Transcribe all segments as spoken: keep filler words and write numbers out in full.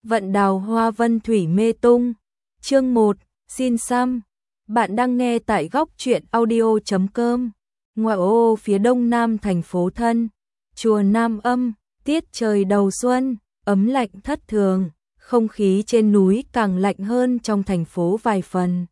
Vận đào hoa vân thủy mê tung. Chương một, xin xăm. Bạn đang nghe tại góc truyện audio chấm com. Ngoại ô phía đông nam thành phố Thân, chùa Nam Âm, tiết trời đầu xuân, ấm lạnh thất thường, không khí trên núi càng lạnh hơn trong thành phố vài phần.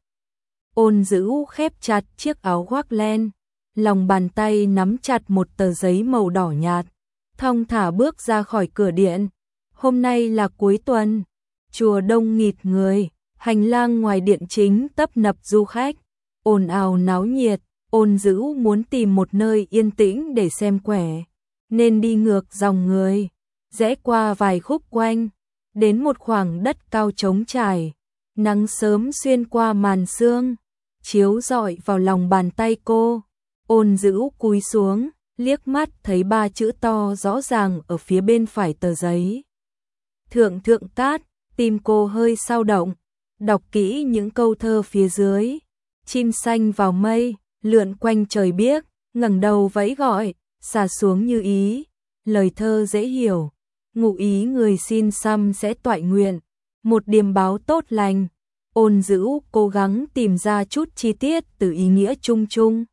Ôn Dữ khép chặt chiếc áo khoác len, lòng bàn tay nắm chặt một tờ giấy màu đỏ nhạt, thong thả bước ra khỏi cửa điện. Hôm nay là cuối tuần, chùa đông nghịt người, hành lang ngoài điện chính tấp nập du khách, ồn ào náo nhiệt. Ôn Dữ muốn tìm một nơi yên tĩnh để xem quẻ, nên đi ngược dòng người, rẽ qua vài khúc quanh, đến một khoảng đất cao trống trải. Nắng sớm xuyên qua màn sương, chiếu rọi vào lòng bàn tay cô. Ôn Dữ cúi xuống, liếc mắt thấy ba chữ to rõ ràng ở phía bên phải tờ giấy. Thượng Thượng Cát. Tim cô hơi xao động, đọc kỹ những câu thơ phía dưới. Chim xanh vào mây, lượn quanh trời biếc, ngẩng đầu vẫy gọi, xả xuống như ý. Lời thơ dễ hiểu, ngụ ý người xin xăm sẽ toại nguyện, một điềm báo tốt lành. Ôn Dữ cố gắng tìm ra chút chi tiết từ ý nghĩa chung chung.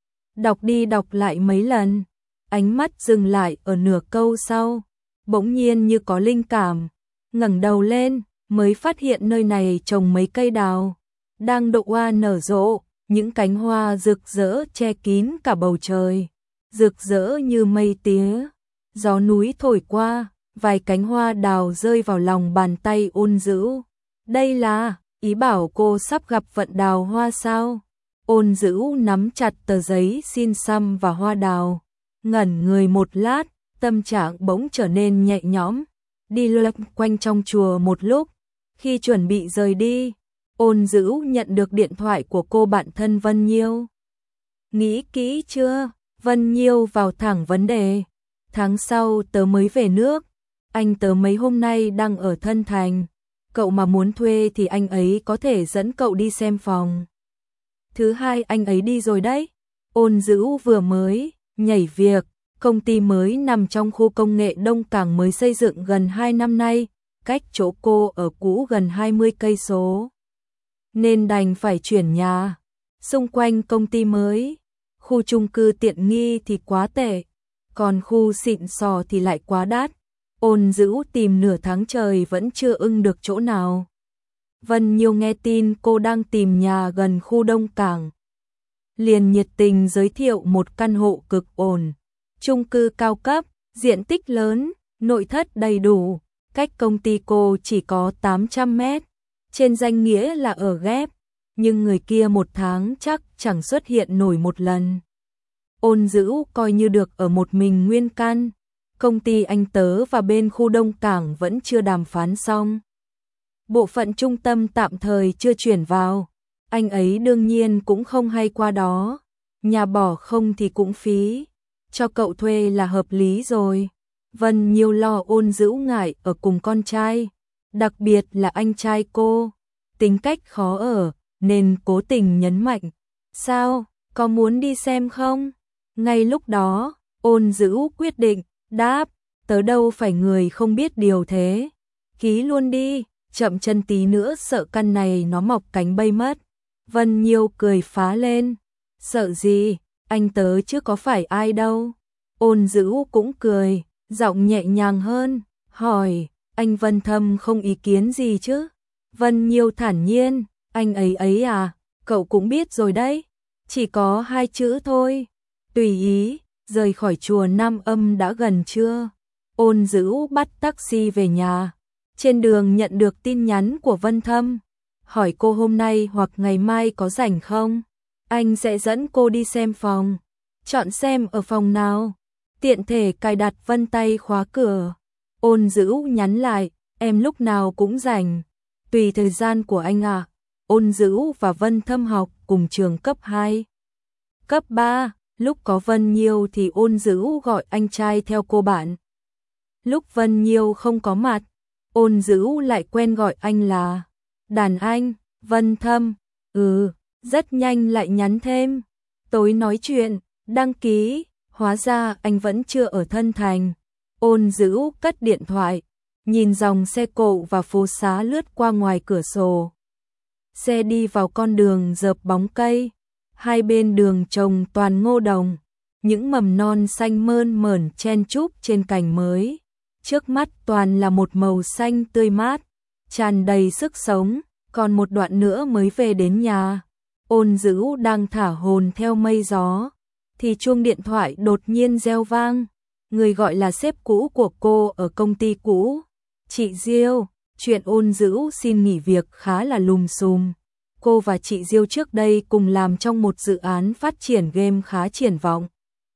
Đọc đi đọc lại mấy lần, ánh mắt dừng lại ở nửa câu sau, bỗng nhiên như có linh cảm, ngẩng đầu lên, mới phát hiện nơi này trồng mấy cây đào, đang đậu hoa nở rộ, những cánh hoa rực rỡ che kín cả bầu trời, rực rỡ như mây tía. Gió núi thổi qua, vài cánh hoa đào rơi vào lòng bàn tay Ôn Dữ. Đây là ý bảo cô sắp gặp vận đào hoa sao? Ôn Dữ nắm chặt tờ giấy xin xăm và hoa đào, ngẩn người một lát, tâm trạng bỗng trở nên nhẹ nhõm. Đi loanh quanh trong chùa một lúc, khi chuẩn bị rời đi, Ôn Dữ nhận được điện thoại của cô bạn thân Vân Nhiêu. Nghĩ kỹ chưa? Vân Nhiêu vào thẳng vấn đề. Tháng sau tớ mới về nước, anh tớ mấy hôm nay đang ở Thân Thành. Cậu mà muốn thuê thì anh ấy có thể dẫn cậu đi xem phòng. Thứ hai anh ấy đi rồi đấy. Ôn Dữ vừa mới nhảy việc, công ty mới nằm trong khu công nghệ Đông Cảng mới xây dựng gần hai năm nay, cách chỗ cô ở cũ gần hai mươi cây số. Nên đành phải chuyển nhà. Xung quanh công ty mới, khu chung cư tiện nghi thì quá tệ, còn khu xịn sò thì lại quá đắt. Ôn Dữ tìm nửa tháng trời vẫn chưa ưng được chỗ nào. Vân Nhiêu nghe tin cô đang tìm nhà gần khu Đông Cảng, liền nhiệt tình giới thiệu một căn hộ cực ổn, chung cư cao cấp, diện tích lớn, nội thất đầy đủ, cách công ty cô chỉ có tám trăm mét. Trên danh nghĩa là ở ghép, nhưng người kia một tháng chắc chẳng xuất hiện nổi một lần. Ôn Dữ coi như được ở một mình nguyên căn. Công ty anh tớ và bên khu Đông Cảng vẫn chưa đàm phán xong. Bộ phận trung tâm tạm thời chưa chuyển vào, anh ấy đương nhiên cũng không hay qua đó. Nhà bỏ không thì cũng phí, cho cậu thuê là hợp lý rồi. Vân Nhiêu lo Ôn Dữ ngại ở cùng con trai, đặc biệt là anh trai cô, tính cách khó ở, nên cố tình nhấn mạnh. Sao, có muốn đi xem không? Ngay lúc đó, Ôn Dữ quyết định, đáp, tớ đâu phải người không biết điều thế. Ký luôn đi, chậm chân tí nữa sợ căn này nó mọc cánh bay mất. Vân Nhiêu cười phá lên. Sợ gì, anh tớ chứ có phải ai đâu. Ôn Dữ cũng cười, giọng nhẹ nhàng hơn, hỏi, anh Vân Thâm không ý kiến gì chứ? Vân Nhiêu thản nhiên, anh ấy ấy à, cậu cũng biết rồi đấy, chỉ có hai chữ thôi, tùy ý. Rời khỏi chùa Nam Âm đã gần trưa, Ôn Dữ bắt taxi về nhà. Trên đường nhận được tin nhắn của Vân Thâm, hỏi cô hôm nay hoặc ngày mai có rảnh không? Anh sẽ dẫn cô đi xem phòng. Chọn xem ở phòng nào, tiện thể cài đặt vân tay khóa cửa. Ôn Dữ nhắn lại, em lúc nào cũng rảnh, tùy thời gian của anh ạ. À. Ôn Dữ và Vân Thâm học cùng trường cấp hai. Cấp ba, lúc có Vân Nhiêu thì Ôn Dữ gọi anh trai theo cô bạn. Lúc Vân Nhiêu không có mặt, Ôn Dữ lại quen gọi anh là đàn anh. Vân Thâm, ừ, rất nhanh lại nhắn thêm, tối nói chuyện, đăng ký. Hóa ra anh vẫn chưa ở Thân Thành. Ôn Dữ cất điện thoại, nhìn dòng xe cộ và phố xá lướt qua ngoài cửa sổ. Xe đi vào con đường rợp bóng cây, hai bên đường trồng toàn ngô đồng, những mầm non xanh mơn mởn chen chúc trên cành mới. Trước mắt toàn là một màu xanh tươi mát, tràn đầy sức sống, còn một đoạn nữa mới về đến nhà. Ôn Dữ đang thả hồn theo mây gió, thì chuông điện thoại đột nhiên reo vang. Người gọi là sếp cũ của cô ở công ty cũ. Chị Diêu, chuyện Ôn Dữ xin nghỉ việc khá là lùm xùm. Cô và chị Diêu trước đây cùng làm trong một dự án phát triển game khá triển vọng.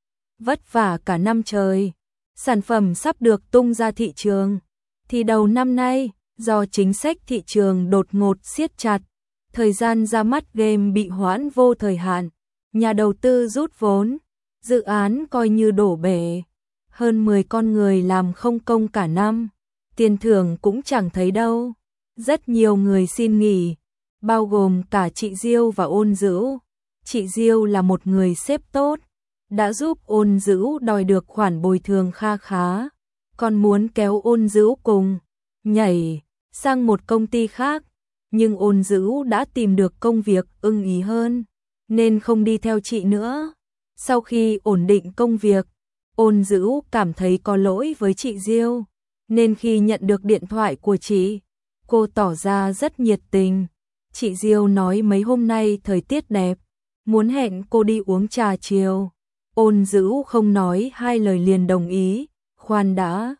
Vất vả cả năm trời, sản phẩm sắp được tung ra thị trường. Thì đầu năm nay, do chính sách thị trường đột ngột siết chặt, thời gian ra mắt game bị hoãn vô thời hạn, nhà đầu tư rút vốn, dự án coi như đổ bể. Hơn mười con người làm không công cả năm, tiền thưởng cũng chẳng thấy đâu. Rất nhiều người xin nghỉ, bao gồm cả chị Diêu và Ôn Dữ. Chị Diêu là một người sếp tốt, đã giúp Ôn Dữ đòi được khoản bồi thường kha khá, còn muốn kéo Ôn Dữ cùng nhảy sang một công ty khác, nhưng Ôn Dữ đã tìm được công việc ưng ý hơn, nên không đi theo chị nữa. Sau khi ổn định công việc, Ôn Dữ cảm thấy có lỗi với chị Diêu, nên khi nhận được điện thoại của chị, cô tỏ ra rất nhiệt tình. Chị Diêu nói mấy hôm nay thời tiết đẹp, muốn hẹn cô đi uống trà chiều. Ôn Dữ không nói hai lời liền đồng ý. Khoan đã.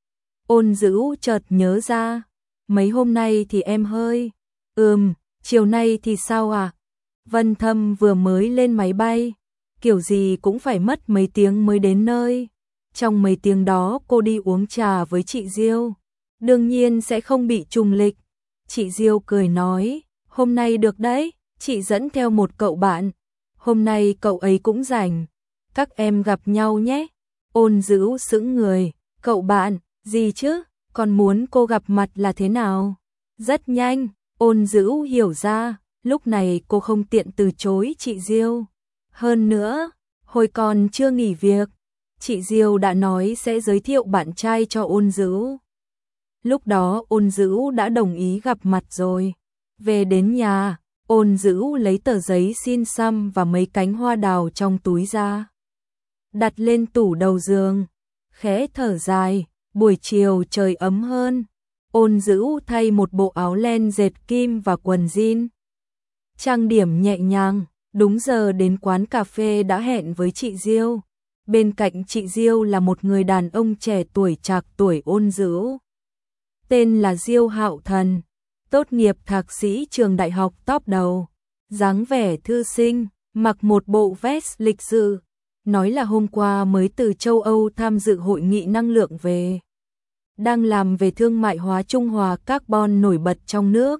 Ôn Dữ chợt nhớ ra, mấy hôm nay thì em hơi. Ừm, chiều nay thì sao à? Vân Thâm vừa mới lên máy bay, kiểu gì cũng phải mất mấy tiếng mới đến nơi. Trong mấy tiếng đó cô đi uống trà với chị Diêu, đương nhiên sẽ không bị trùng lịch. Chị Diêu cười nói, hôm nay được đấy, chị dẫn theo một cậu bạn, hôm nay cậu ấy cũng rảnh, các em gặp nhau nhé. Ôn Dữ sững người, cậu bạn, gì chứ, còn muốn cô gặp mặt là thế nào? Rất nhanh, Ôn Dữ hiểu ra, lúc này cô không tiện từ chối chị Diêu. Hơn nữa, hồi còn chưa nghỉ việc, chị Diêu đã nói sẽ giới thiệu bạn trai cho Ôn Dữ. Lúc đó Ôn Dữ đã đồng ý gặp mặt rồi. Về đến nhà, Ôn Dữ lấy tờ giấy xin xăm và mấy cánh hoa đào trong túi ra, đặt lên tủ đầu giường, khẽ thở dài. Buổi chiều trời ấm hơn, Ôn Dữ thay một bộ áo len dệt kim và quần jean, trang điểm nhẹ nhàng, đúng giờ đến quán cà phê đã hẹn với chị Diêu. Bên cạnh chị Diêu là một người đàn ông trẻ tuổi trạc tuổi Ôn Dữ, tên là Diêu Hạo Thần, tốt nghiệp thạc sĩ trường đại học top đầu, dáng vẻ thư sinh, mặc một bộ vest lịch sự, nói là hôm qua mới từ châu Âu tham dự hội nghị năng lượng về, đang làm về thương mại hóa trung hòa carbon nổi bật trong nước.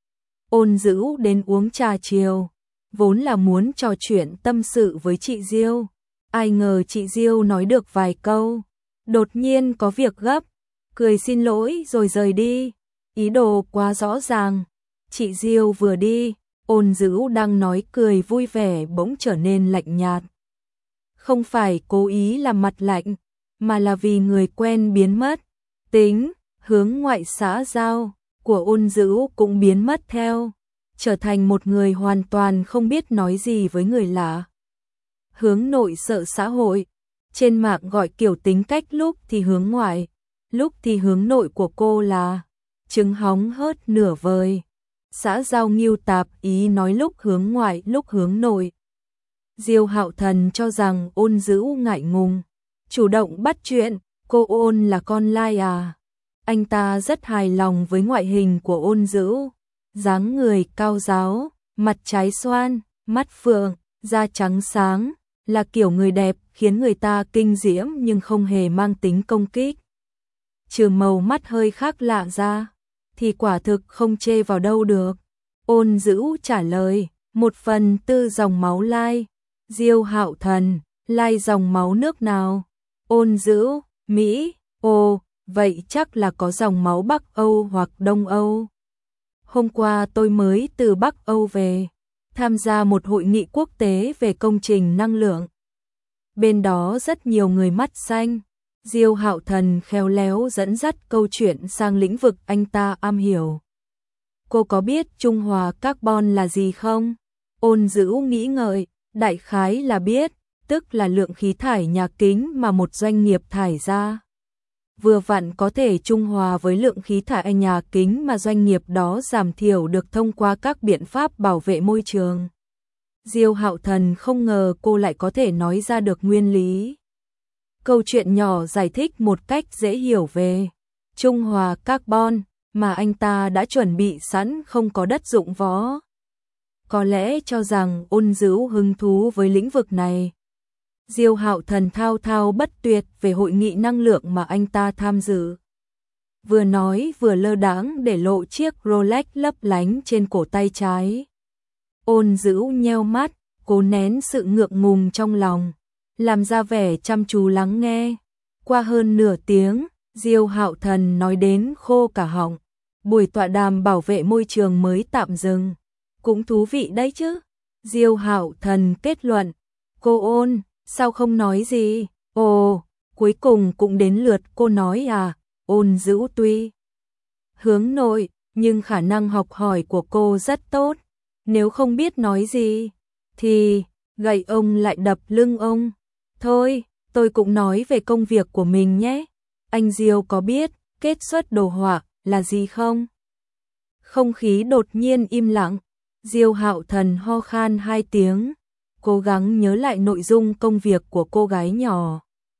Ôn Dữ đến uống trà chiều, vốn là muốn trò chuyện tâm sự với chị Diêu, ai ngờ chị Diêu nói được vài câu, đột nhiên có việc gấp, cười xin lỗi rồi rời đi, ý đồ quá rõ ràng. Chị Diêu vừa đi, Ôn Dữ đang nói cười vui vẻ bỗng trở nên lạnh nhạt. Không phải cố ý làm mặt lạnh, mà là vì người quen biến mất, tính hướng ngoại xã giao của Ôn Dữ cũng biến mất theo, trở thành một người hoàn toàn không biết nói gì với người lạ. Hướng nội sợ xã hội, trên mạng gọi kiểu tính cách lúc thì hướng ngoại, lúc thì hướng nội của cô là trứng hóng hớt nửa vời. Xã giao nghiêu tạp, ý nói lúc hướng ngoại lúc hướng nội. Diêu Hạo Thần cho rằng Ôn Dữ ngại ngùng, chủ động bắt chuyện. Cô Ôn là con lai à? Anh ta rất hài lòng với ngoại hình của Ôn Dữ, dáng người cao ráo, mặt trái xoan, mắt phượng, da trắng sáng, là kiểu người đẹp khiến người ta kinh diễm nhưng không hề mang tính công kích. Trừ màu mắt hơi khác lạ ra, thì quả thực không chê vào đâu được. Ôn Dữ trả lời, một phần tư dòng máu lai. Diêu Hạo Thần, lai dòng máu nước nào? Ôn Dữ, Mỹ. Ồ, vậy chắc là có dòng máu Bắc Âu hoặc Đông Âu. Hôm qua tôi mới từ Bắc Âu về, tham gia một hội nghị quốc tế về công trình năng lượng. Bên đó rất nhiều người mắt xanh, Diêu Hạo Thần khéo léo dẫn dắt câu chuyện sang lĩnh vực anh ta am hiểu. Cô có biết trung hòa carbon là gì không? Ôn Dữ nghĩ ngợi, đại khái là biết, tức là lượng khí thải nhà kính mà một doanh nghiệp thải ra. Vừa vặn có thể trung hòa với lượng khí thải nhà kính mà doanh nghiệp đó giảm thiểu được thông qua các biện pháp bảo vệ môi trường. Diêu Hạo Thần không ngờ cô lại có thể nói ra được nguyên lý. Câu chuyện nhỏ giải thích một cách dễ hiểu về trung hòa carbon mà anh ta đã chuẩn bị sẵn không có đất dụng võ. Có lẽ cho rằng Ôn Dữ hứng thú với lĩnh vực này. Diêu Hạo Thần thao thao bất tuyệt về hội nghị năng lượng mà anh ta tham dự. Vừa nói vừa lơ đãng để lộ chiếc Rolex lấp lánh trên cổ tay trái. Ôn Dữ nheo mắt, cố nén sự ngượng ngùng trong lòng, làm ra vẻ chăm chú lắng nghe. Qua hơn nửa tiếng, Diêu Hạo Thần nói đến khô cả họng. Buổi tọa đàm bảo vệ môi trường mới tạm dừng. Cũng thú vị đấy chứ. Diêu Hạo Thần kết luận. Cô Ôn, sao không nói gì? Ồ, cuối cùng cũng đến lượt cô nói à? Ôn Dữ tuy hướng nội, nhưng khả năng học hỏi của cô rất tốt. Nếu không biết nói gì, thì gậy ông lại đập lưng ông. Thôi, tôi cũng nói về công việc của mình nhé. Anh Diêu có biết kết xuất đồ họa là gì không? Không khí đột nhiên im lặng. Diêu Hạo Thần ho khan hai tiếng, cố gắng nhớ lại nội dung công việc của cô gái nhỏ.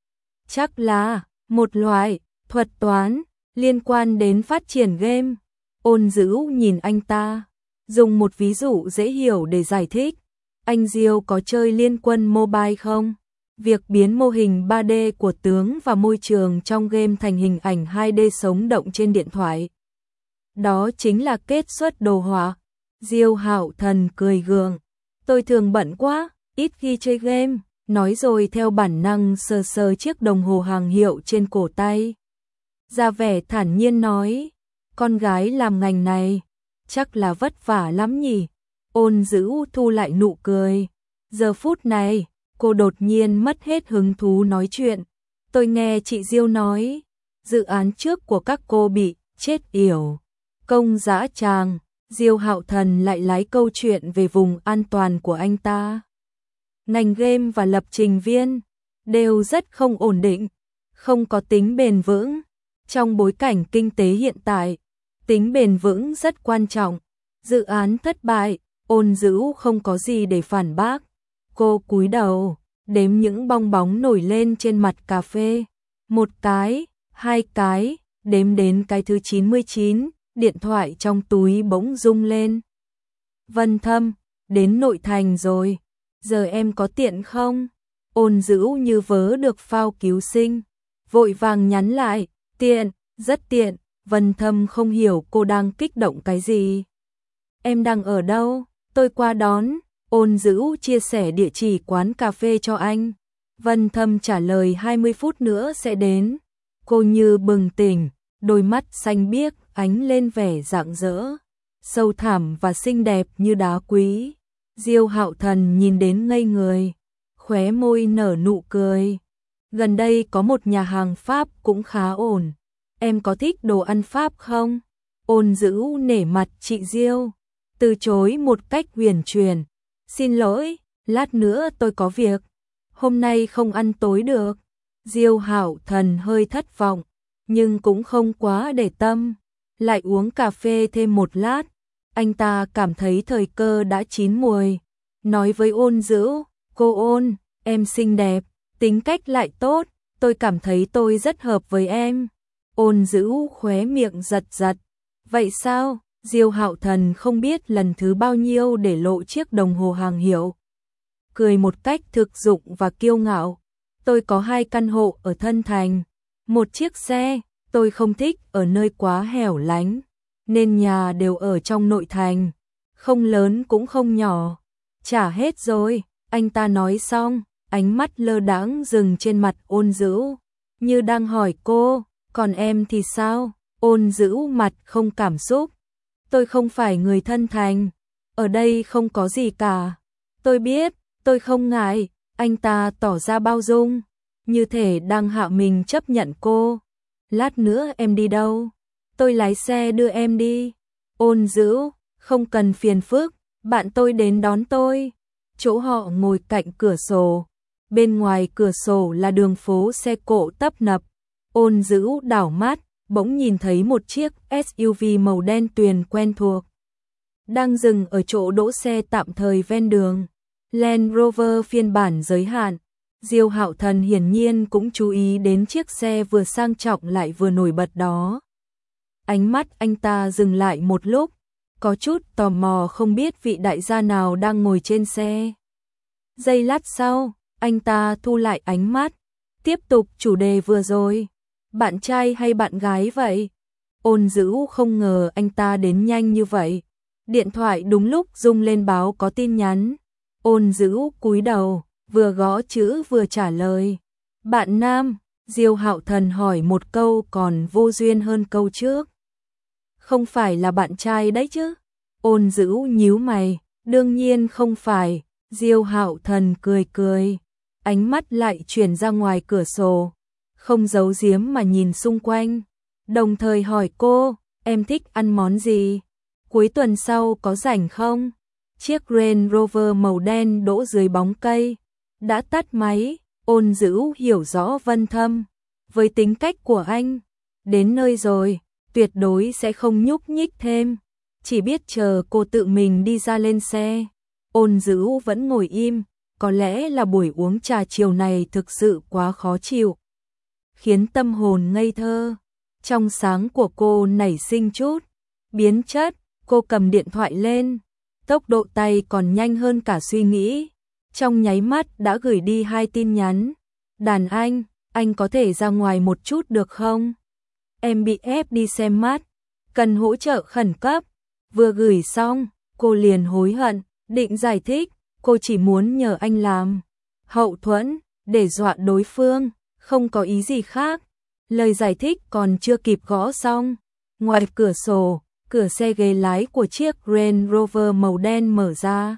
Chắc là một loại thuật toán liên quan đến phát triển game. Ôn Dữ nhìn anh ta, dùng một ví dụ dễ hiểu để giải thích. Anh Diêu có chơi Liên Quân Mobile không? Việc biến mô hình ba D của tướng và môi trường trong game thành hình ảnh hai D sống động trên điện thoại. Đó chính là kết xuất đồ họa. Diêu Hạo Thần cười gượng. Tôi thường bận quá, ít khi chơi game. Nói rồi theo bản năng sờ sờ chiếc đồng hồ hàng hiệu trên cổ tay. Ra vẻ thản nhiên nói, con gái làm ngành này, chắc là vất vả lắm nhỉ. Ôn Dữ thu lại nụ cười. Giờ phút này, cô đột nhiên mất hết hứng thú nói chuyện. Tôi nghe chị Diêu nói, dự án trước của các cô bị chết yểu, công dã tràng. Diêu Hạo Thần lại lái câu chuyện về vùng an toàn của anh ta. Ngành game và lập trình viên đều rất không ổn định, không có tính bền vững. Trong bối cảnh kinh tế hiện tại, tính bền vững rất quan trọng. Dự án thất bại, Ôn Dữ không có gì để phản bác. Cô cúi đầu, đếm những bong bóng nổi lên trên mặt cà phê. Một cái, hai cái, đếm đến cái thứ chín mươi chín, điện thoại trong túi bỗng rung lên. Vân Thâm, đến nội thành rồi, giờ em có tiện không? Ôn Dữ như vớ được phao cứu sinh, vội vàng nhắn lại, tiện, rất tiện. Vân Thâm không hiểu cô đang kích động cái gì. Em đang ở đâu? Tôi qua đón. Ôn Dữ chia sẻ địa chỉ quán cà phê cho anh. Vân Thâm trả lời hai mươi phút nữa sẽ đến. Cô như bừng tỉnh, đôi mắt xanh biếc ánh lên vẻ rạng rỡ, sâu thẳm và xinh đẹp như đá quý. Diêu Hạo Thần nhìn đến ngây người, khóe môi nở nụ cười. Gần đây có một nhà hàng Pháp cũng khá ổn. Em có thích đồ ăn Pháp không? Ôn Dữ nể mặt chị Diêu, từ chối một cách huyền chuyển. Xin lỗi, lát nữa tôi có việc. Hôm nay không ăn tối được. Diêu Hạo Thần hơi thất vọng, nhưng cũng không quá để tâm. Lại uống cà phê thêm một lát, anh ta cảm thấy thời cơ đã chín muồi. Nói với Ôn Dữ, cô Ôn, em xinh đẹp, tính cách lại tốt, tôi cảm thấy tôi rất hợp với em. Ôn Dữ khóe miệng giật giật. Vậy sao? Diêu Hạo Thần không biết lần thứ bao nhiêu để lộ chiếc đồng hồ hàng hiệu. Cười một cách thực dụng và kiêu ngạo. Tôi có hai căn hộ ở Thân Thành, một chiếc xe. Tôi không thích ở nơi quá hẻo lánh, nên nhà đều ở trong nội thành, không lớn cũng không nhỏ. Trả hết rồi, anh ta nói xong, ánh mắt lơ đãng dừng trên mặt Ôn Dữ, như đang hỏi cô, còn em thì sao? Ôn Dữ mặt không cảm xúc. Tôi không phải người Thân Thành, ở đây không có gì cả. Tôi biết, tôi không ngại. Anh ta tỏ ra bao dung. như thể đang hạ mình chấp nhận cô. Lát nữa em đi đâu? Tôi lái xe đưa em đi. Ôn Dữ, không cần phiền phức, bạn tôi đến đón tôi. Chỗ họ ngồi cạnh cửa sổ. Bên ngoài cửa sổ là đường phố xe cộ tấp nập. Ôn Dữ đảo mắt, bỗng nhìn thấy một chiếc ét u vê màu đen tuyền quen thuộc. Đang dừng ở chỗ đỗ xe tạm thời ven đường. Land Rover phiên bản giới hạn. Diêu Hạo Thần hiển nhiên cũng chú ý đến chiếc xe vừa sang trọng lại vừa nổi bật đó. Ánh mắt anh ta dừng lại một lúc, có chút tò mò không biết vị đại gia nào đang ngồi trên xe. Giây lát sau, anh ta thu lại ánh mắt, tiếp tục chủ đề vừa rồi. Bạn trai hay bạn gái vậy? Ôn Dữ không ngờ anh ta đến nhanh như vậy. Điện thoại đúng lúc rung lên báo có tin nhắn. Ôn Dữ cúi đầu, vừa gõ chữ vừa trả lời. Bạn nam, Diêu Hạo Thần hỏi một câu còn vô duyên hơn câu trước. Không phải là bạn trai đấy chứ? Ôn Dữ nhíu mày, đương nhiên không phải. Diêu Hạo Thần cười cười, ánh mắt lại chuyển ra ngoài cửa sổ, không giấu giếm mà nhìn xung quanh, đồng thời hỏi cô, em thích ăn món gì? Cuối tuần sau có rảnh không? Chiếc Range Rover màu đen đỗ dưới bóng cây, đã tắt máy. Ôn Dữ hiểu rõ Vân Thâm, với tính cách của anh, đến nơi rồi, tuyệt đối sẽ không nhúc nhích thêm, chỉ biết chờ cô tự mình đi ra lên xe. Ôn Dữ vẫn ngồi im, có lẽ là buổi uống trà chiều này thực sự quá khó chịu, khiến tâm hồn ngây thơ, trong sáng của cô nảy sinh chút biến chất. Cô cầm điện thoại lên, tốc độ tay còn nhanh hơn cả suy nghĩ, trong nháy mắt đã gửi đi hai tin nhắn. Đàn anh, anh có thể ra ngoài một chút được không? Em bị ép đi xem mắt, cần hỗ trợ khẩn cấp. Vừa gửi xong, cô liền hối hận, định giải thích, cô chỉ muốn nhờ anh làm hậu thuẫn, để dọa đối phương, không có ý gì khác. Lời giải thích còn chưa kịp gõ xong, ngoài cửa sổ, cửa xe ghế lái của chiếc Range Rover màu đen mở ra.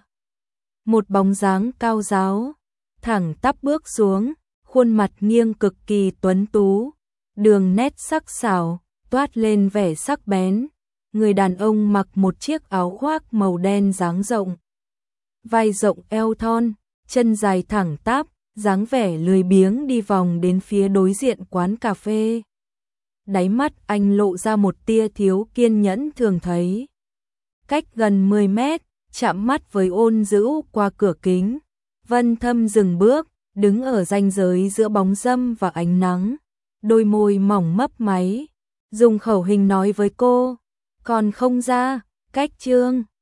Một bóng dáng cao ráo, thẳng tắp bước xuống, khuôn mặt nghiêng cực kỳ tuấn tú, đường nét sắc sảo, toát lên vẻ sắc bén. Người đàn ông mặc một chiếc áo khoác màu đen dáng rộng, vai rộng eo thon, chân dài thẳng tắp, dáng vẻ lười biếng đi vòng đến phía đối diện quán cà phê. Đáy mắt anh lộ ra một tia thiếu kiên nhẫn thường thấy. Cách gần mười mét, chạm mắt với Ôn Dữ qua cửa kính, Vân Thâm dừng bước, đứng ở ranh giới giữa bóng râm và ánh nắng, đôi môi mỏng mấp máy, dùng khẩu hình nói với cô, còn không ra, cách chương.